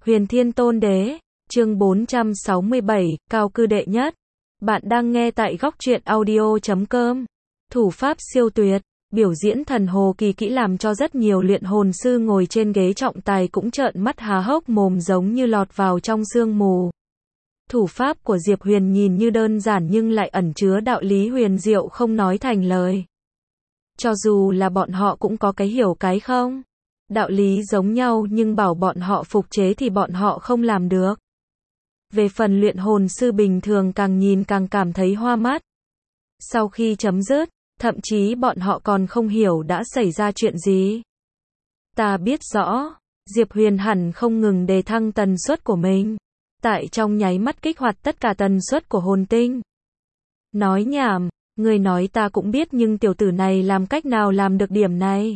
Huyền Thiên Tôn Đế, chương 467, cao cư đệ nhất. Bạn đang nghe tại góc truyện audio.com. Thủ pháp siêu tuyệt, biểu diễn thần hồ kỳ kỹ làm cho rất nhiều luyện hồn sư ngồi trên ghế trọng tài cũng trợn mắt há hốc mồm giống như lọt vào trong sương mù. Thủ pháp của Diệp Huyền nhìn như đơn giản nhưng lại ẩn chứa đạo lý huyền diệu không nói thành lời. Cho dù là bọn họ cũng có cái hiểu cái không. Đạo lý giống nhau nhưng bảo bọn họ phục chế thì bọn họ không làm được. Về phần luyện hồn sư bình thường càng nhìn càng cảm thấy hoa mắt. Sau khi chấm dứt, thậm chí bọn họ còn không hiểu đã xảy ra chuyện gì. Ta biết rõ, Diệp Huyền hẳn không ngừng đề thăng tần suất của mình. Tại trong nháy mắt kích hoạt tất cả tần suất của hồn tinh. Nói nhảm, người nói ta cũng biết nhưng tiểu tử này làm cách nào làm được điểm này.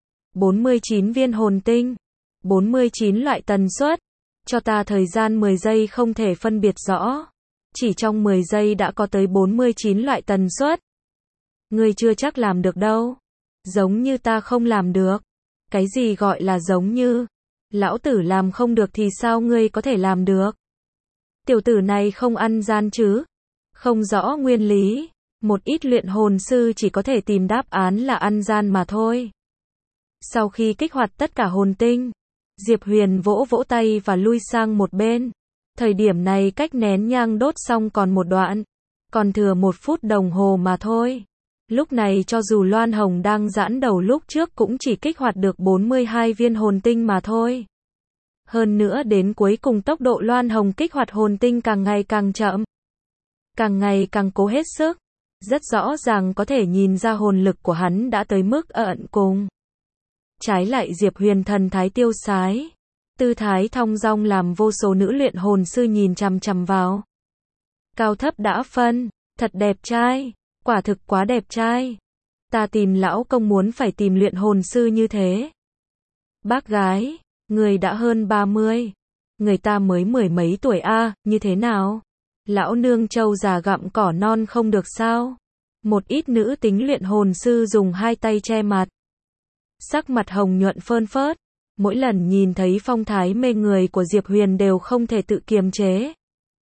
49 viên hồn tinh, 49 loại tần suất, cho ta thời gian 10 giây không thể phân biệt rõ. Chỉ trong 10 giây đã có tới 49 loại tần suất. Ngươi chưa chắc làm được đâu. Giống như ta không làm được. Cái gì gọi là giống như? Lão tử làm không được thì sao ngươi có thể làm được? Tiểu tử này không ăn gian chứ? Không rõ nguyên lý. Một ít luyện hồn sư chỉ có thể tìm đáp án là ăn gian mà thôi. Sau khi kích hoạt tất cả hồn tinh, Diệp Huyền vỗ vỗ tay và lui sang một bên. Thời điểm này cách nén nhang đốt xong còn một đoạn. Còn thừa 1 phút đồng hồ mà thôi. Lúc này cho dù Loan Hồng đang giãn đầu lúc trước cũng chỉ kích hoạt được 42 viên hồn tinh mà thôi. Hơn nữa đến cuối cùng tốc độ Loan Hồng kích hoạt hồn tinh càng ngày càng chậm. Càng ngày càng cố hết sức. Rất rõ ràng có thể nhìn ra hồn lực của hắn đã tới mức ẩn cùng. Trái lại Diệp Huyền thần thái tiêu sái. Tư thái thong dong làm vô số nữ luyện hồn sư nhìn chằm chằm vào. Cao thấp đã phân, thật đẹp trai, quả thực quá đẹp trai. Ta tìm lão công muốn phải tìm luyện hồn sư như thế. Bác gái, người đã hơn 30. Người ta mới 10 mấy tuổi a, như thế nào? Lão nương trâu già gặm cỏ non không được sao? Một ít nữ tính luyện hồn sư dùng 2 tay che mặt. Sắc mặt hồng nhuận phơn phớt. Mỗi lần nhìn thấy phong thái mê người của Diệp Huyền đều không thể tự kiềm chế.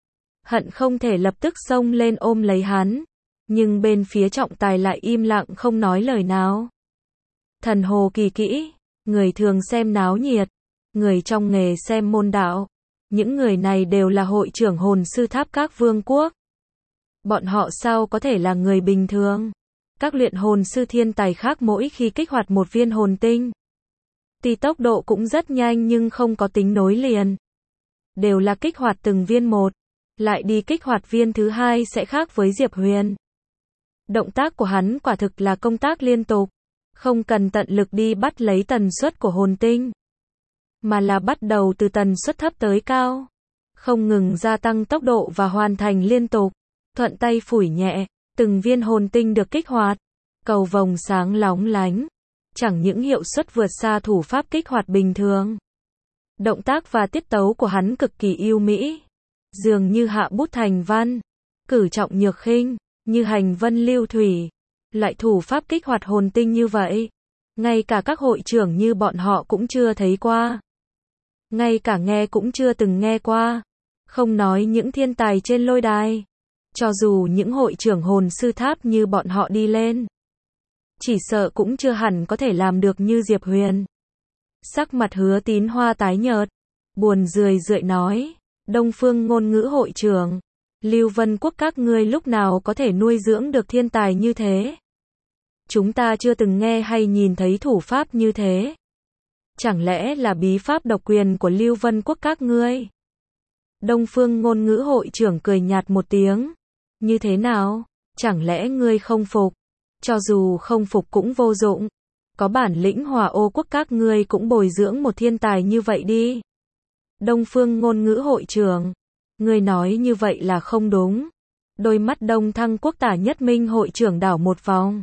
Hận không thể lập tức xông lên ôm lấy hắn. Nhưng bên phía trọng tài lại im lặng không nói lời nào. Thần hồ kỳ kỹ, người thường xem náo nhiệt, người trong nghề xem môn đạo. Những người này đều là hội trưởng hồn sư tháp các vương quốc. Bọn họ sao có thể là người bình thường? Các luyện hồn sư thiên tài khác mỗi khi kích hoạt một viên hồn tinh. Tuy tốc độ cũng rất nhanh nhưng không có tính nối liền. Đều là kích hoạt từng viên một. Lại đi kích hoạt viên thứ hai sẽ khác với Diệp Huyền. Động tác của hắn quả thực là công tác liên tục. Không cần tận lực đi bắt lấy tần suất của hồn tinh. Mà là bắt đầu từ tần suất thấp tới cao. Không ngừng gia tăng tốc độ và hoàn thành liên tục. Thuận tay phủi nhẹ. Từng viên hồn tinh được kích hoạt. Cầu vồng sáng lóng lánh. Chẳng những hiệu suất vượt xa thủ pháp kích hoạt bình thường. Động tác và tiết tấu của hắn cực kỳ yêu mỹ. Dường như hạ bút thành văn. Cử trọng nhược khinh. Như hành vân lưu thủy. Loại thủ pháp kích hoạt hồn tinh như vậy. Ngay cả các hội trưởng như bọn họ cũng chưa thấy qua. Ngay cả nghe cũng chưa từng nghe qua. Không nói những thiên tài trên lôi đài. Cho dù những hội trưởng hồn sư tháp như bọn họ đi lên. Chỉ sợ cũng chưa hẳn có thể làm được như Diệp Huyền. Sắc mặt Hứa Tín Hoa tái nhợt. Buồn rười rượi nói. Đông Phương ngôn ngữ hội trưởng. Lưu Vân Quốc các ngươi lúc nào có thể nuôi dưỡng được thiên tài như thế? Chúng ta chưa từng nghe hay nhìn thấy thủ pháp như thế. Chẳng lẽ là bí pháp độc quyền của Lưu Vân Quốc các ngươi? Đông Phương ngôn ngữ hội trưởng cười nhạt một tiếng. Như thế nào? Chẳng lẽ ngươi không phục? Cho dù không phục cũng vô dụng. Có bản lĩnh Hỏa Ô Quốc các ngươi cũng bồi dưỡng một thiên tài như vậy đi. Đông Phương ngôn ngữ hội trưởng. Ngươi nói như vậy là không đúng. Đôi mắt Đông Thăng Quốc Tả Nhất Minh hội trưởng đảo một vòng.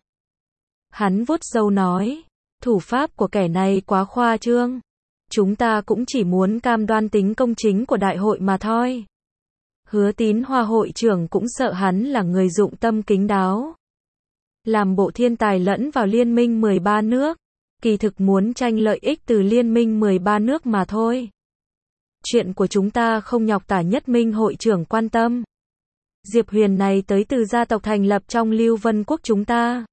Hắn vuốt râu nói. Thủ pháp của kẻ này quá khoa trương. Chúng ta cũng chỉ muốn cam đoan tính công chính của đại hội mà thôi. Hứa Tín Hoa hội trưởng cũng sợ hắn là người dụng tâm kín đáo. Làm bộ thiên tài lẫn vào liên minh 13 nước. Kỳ thực muốn tranh lợi ích từ liên minh 13 nước mà thôi. Chuyện của chúng ta không nhọc Tả Nhất Minh hội trưởng quan tâm. Diệp Huyền này tới từ gia tộc thành lập trong Lưu Vân Quốc chúng ta.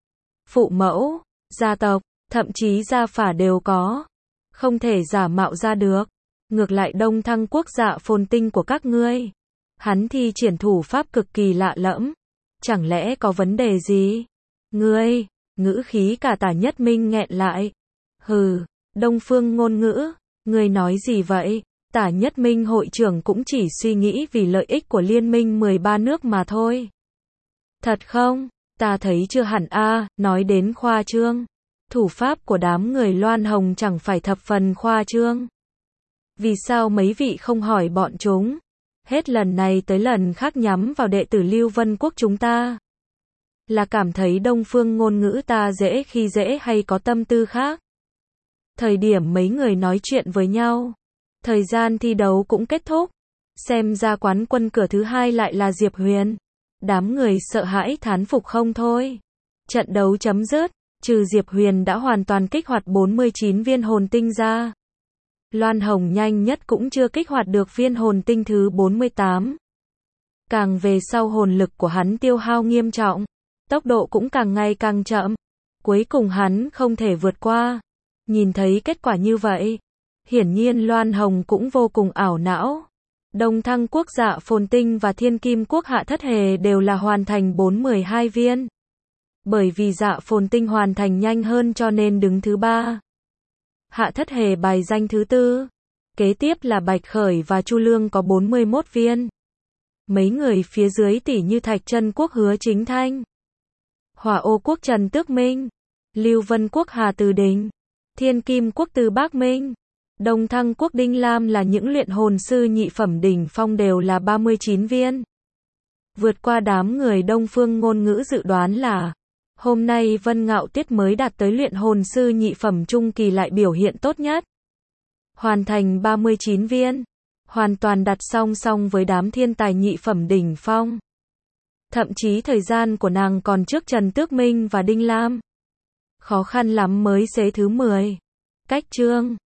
Phụ mẫu, gia tộc, thậm chí gia phả đều có. Không thể giả mạo ra được. Ngược lại Đông Thăng Quốc Dạ Phồn Tinh của các ngươi. Hắn thi triển thủ pháp cực kỳ lạ lẫm. Chẳng lẽ có vấn đề gì? Ngươi, ngữ khí cả Tả Nhất Minh nghẹn lại. Hừ, Đông Phương Ngôn Ngữ, ngươi nói gì vậy? Tả Nhất Minh hội trưởng cũng chỉ suy nghĩ vì lợi ích của liên minh 13 nước mà thôi. Thật không? Ta thấy chưa hẳn a, nói đến khoa trương. Thủ pháp của đám người Loan Hồng chẳng phải thập phần khoa trương. Vì sao mấy vị không hỏi bọn chúng? Hết lần này tới lần khác nhắm vào đệ tử Lưu Vân Quốc chúng ta. Là cảm thấy Đông Phương Ngôn Ngữ ta dễ khi dễ hay có tâm tư khác? Thời điểm mấy người nói chuyện với nhau, thời gian thi đấu cũng kết thúc. Xem ra quán quân cửa thứ hai lại là Diệp Huyền. Đám người sợ hãi thán phục không thôi. Trận đấu chấm dứt, trừ Diệp Huyền đã hoàn toàn kích hoạt 49 viên hồn tinh ra. Loan Hồng nhanh nhất cũng chưa kích hoạt được viên hồn tinh thứ 48. Càng về sau hồn lực của hắn tiêu hao nghiêm trọng, tốc độ cũng càng ngày càng chậm. Cuối cùng hắn không thể vượt qua. Nhìn thấy kết quả như vậy, hiển nhiên Loan Hồng cũng vô cùng ảo não. Đông Thăng Quốc Dạ Phồn Tinh và Thiên Kim Quốc Hạ Thất Hề đều là hoàn thành 412 viên. Bởi vì Dạ Phồn Tinh hoàn thành nhanh hơn cho nên đứng thứ 3. Hạ Thất Hề bài danh thứ 4. Kế tiếp là Bạch Khởi và Chu Lương có 41 viên. Mấy người phía dưới tỷ như Thạch Chân Quốc Hứa Chính Thanh, Hỏa Ô Quốc Trần Tước Minh, Lưu Vân Quốc Hà Từ Đình, Thiên Kim Quốc Từ Bác Minh, Đông Thăng Quốc Đinh Lam là những luyện hồn sư nhị phẩm đỉnh phong đều là 39 viên. Vượt qua đám người Đông Phương Ngôn Ngữ dự đoán là hôm nay Vân Ngạo Tiết mới đạt tới luyện hồn sư nhị phẩm trung kỳ lại biểu hiện tốt nhất. Hoàn thành 39 viên. Hoàn toàn đặt song song với đám thiên tài nhị phẩm đỉnh phong. Thậm chí thời gian của nàng còn trước Trần Tước Minh và Đinh Lam. Khó khăn lắm mới xế thứ 10. Cách chương